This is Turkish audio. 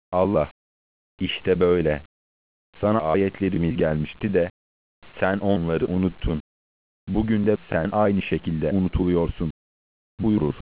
Allah, işte böyle. Sana ayetlerimiz gelmişti de, sen onları unuttun. Bugün de sen aynı şekilde unutuluyorsun, buyurur.